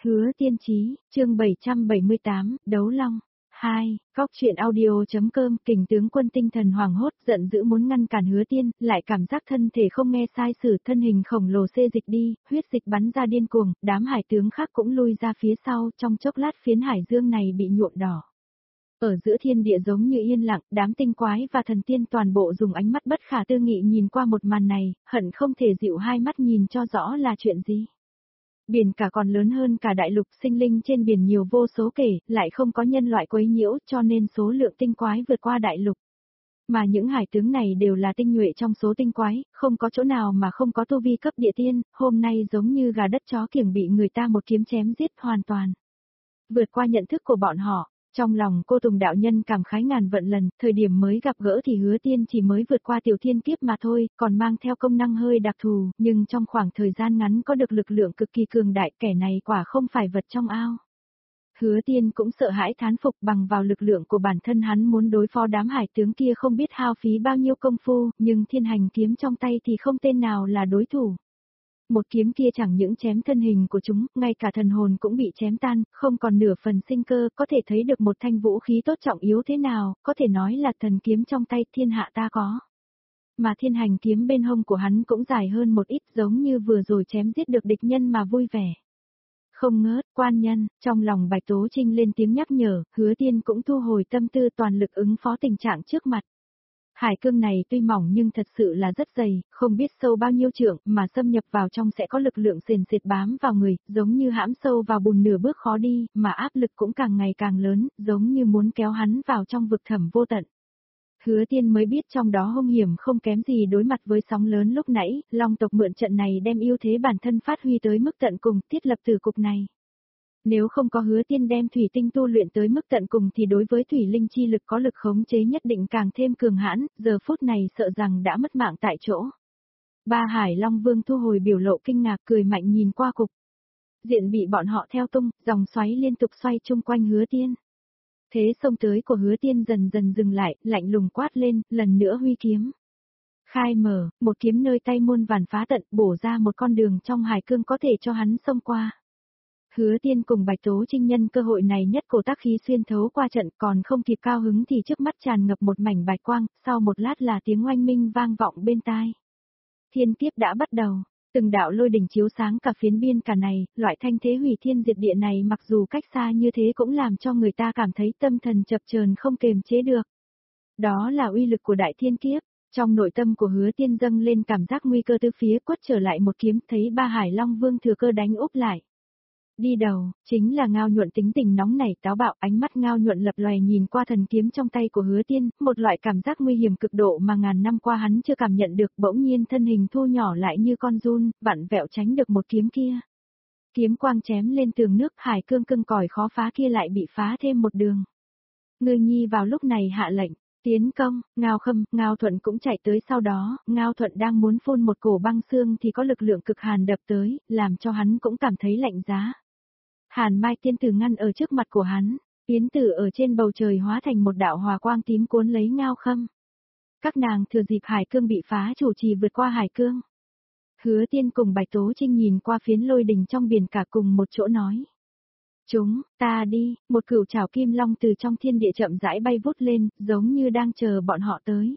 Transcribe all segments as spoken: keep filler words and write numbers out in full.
Hứa Tiên Chí, chương bảy trăm bảy mươi tám, Đấu Long. hai, Góc truyện audio.com. Kình tướng quân tinh thần hoảng hốt, giận dữ muốn ngăn cản Hứa Tiên, lại cảm giác thân thể không nghe sai sử, thân hình khổng lồ xê dịch đi, huyết dịch bắn ra điên cuồng, đám hải tướng khác cũng lui ra phía sau, trong chốc lát phiến hải dương này bị nhuộm đỏ. Ở giữa thiên địa giống như yên lặng, đám tinh quái và thần tiên toàn bộ dùng ánh mắt bất khả tư nghị nhìn qua một màn này, hận không thể dịu hai mắt nhìn cho rõ là chuyện gì. Biển cả còn lớn hơn cả đại lục, sinh linh trên biển nhiều vô số kể, lại không có nhân loại quấy nhiễu cho nên số lượng tinh quái vượt qua đại lục. Mà những hải tướng này đều là tinh nhuệ trong số tinh quái, không có chỗ nào mà không có tu vi cấp địa tiên, hôm nay giống như gà đất chó kiểng bị người ta một kiếm chém giết hoàn toàn. Vượt qua nhận thức của bọn họ. Trong lòng cô Tùng đạo nhân cảm khái ngàn vận lần, thời điểm mới gặp gỡ thì Hứa Tiên chỉ mới vượt qua tiểu thiên kiếp mà thôi, còn mang theo công năng hơi đặc thù, nhưng trong khoảng thời gian ngắn có được lực lượng cực kỳ cường đại, kẻ này quả không phải vật trong ao. Hứa Tiên cũng sợ hãi thán phục, bằng vào lực lượng của bản thân hắn muốn đối phó đám hải tướng kia không biết hao phí bao nhiêu công phu, nhưng thiên hành kiếm trong tay thì không tên nào là đối thủ. Một kiếm kia chẳng những chém thân hình của chúng, ngay cả thần hồn cũng bị chém tan, không còn nửa phần sinh cơ, có thể thấy được một thanh vũ khí tốt trọng yếu thế nào, có thể nói là thần kiếm trong tay thiên hạ ta có. Mà thiên hành kiếm bên hông của hắn cũng dài hơn một ít, giống như vừa rồi chém giết được địch nhân mà vui vẻ. Không ngớt, quan nhân, trong lòng Bạch Tố Trinh lên tiếng nhắc nhở, Hứa Tiên cũng thu hồi tâm tư toàn lực ứng phó tình trạng trước mặt. Hải cương này tuy mỏng nhưng thật sự là rất dày, không biết sâu bao nhiêu trượng, mà xâm nhập vào trong sẽ có lực lượng sền sệt bám vào người, giống như hãm sâu vào bùn nửa bước khó đi, mà áp lực cũng càng ngày càng lớn, giống như muốn kéo hắn vào trong vực thẳm vô tận. Hứa Tiên mới biết trong đó hung hiểm không kém gì đối mặt với sóng lớn lúc nãy, Long tộc mượn trận này đem ưu thế bản thân phát huy tới mức tận cùng, thiết lập tử cục này. Nếu không có Hứa Tiên đem thủy tinh tu luyện tới mức tận cùng thì đối với thủy linh chi lực có lực khống chế nhất định càng thêm cường hãn, giờ phút này sợ rằng đã mất mạng tại chỗ. Ba Hải Long Vương thu hồi biểu lộ kinh ngạc cười mạnh nhìn qua cục. Diện bị bọn họ theo tung, dòng xoáy liên tục xoay chung quanh Hứa Tiên. Thế xông tới của Hứa Tiên dần dần dừng lại, lạnh lùng quát lên, lần nữa huy kiếm. Khai mở, một kiếm nơi tay muôn vàn phá tận, bổ ra một con đường trong hải cương có thể cho hắn xông qua. Hứa Tiên cùng Bạch Tố Trinh nhân cơ hội này nhất cổ tác khí xuyên thấu qua trận, còn không kịp cao hứng thì trước mắt tràn ngập một mảnh bạch quang, sau một lát là tiếng oanh minh vang vọng bên tai. Thiên kiếp đã bắt đầu, từng đạo lôi đỉnh chiếu sáng cả phiến biên cả này, loại thanh thế hủy thiên diệt địa này mặc dù cách xa như thế cũng làm cho người ta cảm thấy tâm thần chập chờn không kềm chế được. Đó là uy lực của đại thiên kiếp. Trong nội tâm của Hứa Tiên dâng lên cảm giác nguy cơ từ phía quất trở lại một kiếm, thấy ba Hải Long Vương thừa cơ đánh úp lại. Đi đầu, chính là Ngao Nhuận tính tình nóng nảy táo bạo, ánh mắt Ngao Nhuận lập lòe nhìn qua thần kiếm trong tay của Hứa Tiên, một loại cảm giác nguy hiểm cực độ mà ngàn năm qua hắn chưa cảm nhận được, bỗng nhiên thân hình thu nhỏ lại như con giun, vặn vẹo tránh được một kiếm kia. Kiếm quang chém lên tường nước, hải cương cưng cỏi khó phá kia lại bị phá thêm một đường. Ngư Nhi vào lúc này hạ lệnh, tiến công, Ngao Khâm, Ngao Thuận cũng chạy tới sau đó, Ngao Thuận đang muốn phun một cổ băng xương thì có lực lượng cực hàn đập tới, làm cho hắn cũng cảm thấy lạnh giá. Hàn Mai tiên tử ngăn ở trước mặt của hắn, Yến Tử ở trên bầu trời hóa thành một đạo hòa quang tím cuốn lấy Ngao Khâm. Các nàng thừa dịp hải cương bị phá chủ trì vượt qua hải cương. Hứa Tiên cùng Bạch Tố Trinh nhìn qua phiến lôi đình trong biển cả cùng một chỗ nói. Chúng, ta đi, một cửu trảo kim long từ trong thiên địa chậm rãi bay vút lên, giống như đang chờ bọn họ tới.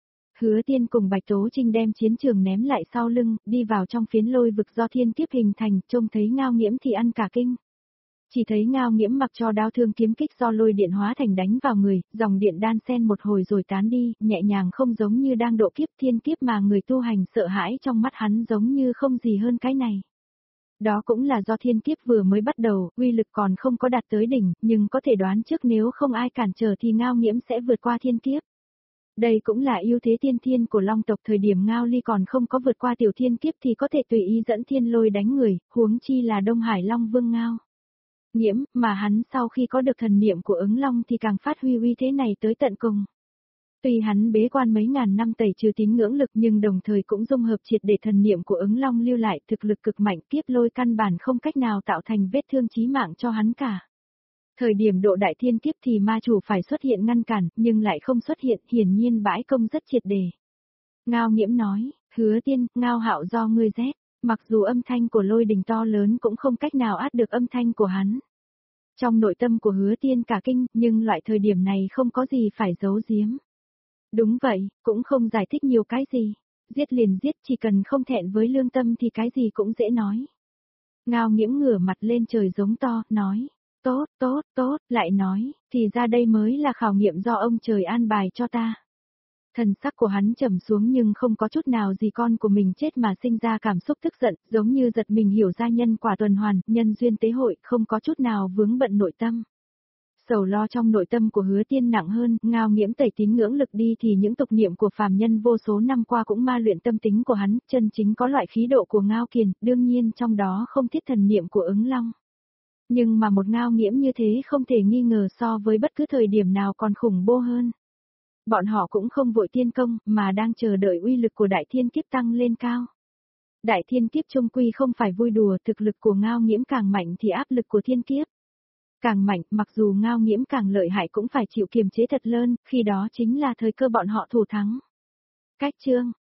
Hứa Tiên cùng Bạch Tố Trinh đem chiến trường ném lại sau lưng, đi vào trong phiến lôi vực do thiên kiếp hình thành, trông thấy Ngao Nghiễm thì ăn cả kinh. Chỉ thấy Ngao Nghiễm mặc cho đao thương kiếm kích do lôi điện hóa thành đánh vào người, dòng điện đan xen một hồi rồi tán đi, nhẹ nhàng không giống như đang độ kiếp thiên kiếp mà người tu hành sợ hãi, trong mắt hắn giống như không gì hơn cái này. Đó cũng là do thiên kiếp vừa mới bắt đầu, uy lực còn không có đạt tới đỉnh, nhưng có thể đoán trước nếu không ai cản trở thì Ngao Nghiễm sẽ vượt qua thiên kiếp. Đây cũng là ưu thế tiên thiên của Long tộc, thời điểm Ngao Ly còn không có vượt qua tiểu thiên kiếp thì có thể tùy ý dẫn thiên lôi đánh người, huống chi là Đông Hải Long Vương Ngao Nghiễm, mà hắn sau khi có được thần niệm của ứng long thì càng phát huy uy thế này tới tận cùng. Tuy hắn bế quan mấy ngàn năm tẩy trừ tín ngưỡng lực nhưng đồng thời cũng dung hợp triệt để thần niệm của ứng long lưu lại, thực lực cực mạnh, kiếp lôi căn bản không cách nào tạo thành vết thương chí mạng cho hắn cả. Thời điểm độ đại thiên kiếp thì ma chủ phải xuất hiện ngăn cản, nhưng lại không xuất hiện, hiển nhiên bãi công rất triệt đề. Ngao Nghiễm nói, Hứa Tiên, Ngao Hạo do ngươi rét. Mặc dù âm thanh của lôi đình to lớn cũng không cách nào át được âm thanh của hắn. Trong nội tâm của Hứa Tiên cả kinh, nhưng loại thời điểm này không có gì phải giấu giếm. Đúng vậy, cũng không giải thích nhiều cái gì. Giết liền giết, chỉ cần không thẹn với lương tâm thì cái gì cũng dễ nói. Ngao Nghiễm ngửa mặt lên trời giống to, nói. Tốt, tốt, tốt, lại nói, thì ra đây mới là khảo nghiệm do ông trời an bài cho ta. Thần sắc của hắn trầm xuống nhưng không có chút nào gì con của mình chết mà sinh ra cảm xúc tức giận, giống như giật mình hiểu ra nhân quả tuần hoàn, nhân duyên tế hội, không có chút nào vướng bận nội tâm. Sầu lo trong nội tâm của Hứa Tiên nặng hơn, Ngao Nghiễm tẩy tín ngưỡng lực đi thì những tục niệm của phàm nhân vô số năm qua cũng ma luyện tâm tính của hắn, chân chính có loại khí độ của Ngao Kiền, đương nhiên trong đó không thiết thần niệm của ứng long. Nhưng mà một Ngao Nghiễm như thế không thể nghi ngờ so với bất cứ thời điểm nào còn khủng bố hơn. Bọn họ cũng không vội tiên công, mà đang chờ đợi uy lực của đại thiên kiếp tăng lên cao. Đại thiên kiếp chung quy không phải vui đùa, thực lực của Ngao Nghiễm càng mạnh thì áp lực của thiên kiếp càng mạnh, mặc dù Ngao Nghiễm càng lợi hại cũng phải chịu kiềm chế thật lớn, khi đó chính là thời cơ bọn họ thủ thắng. Cách chương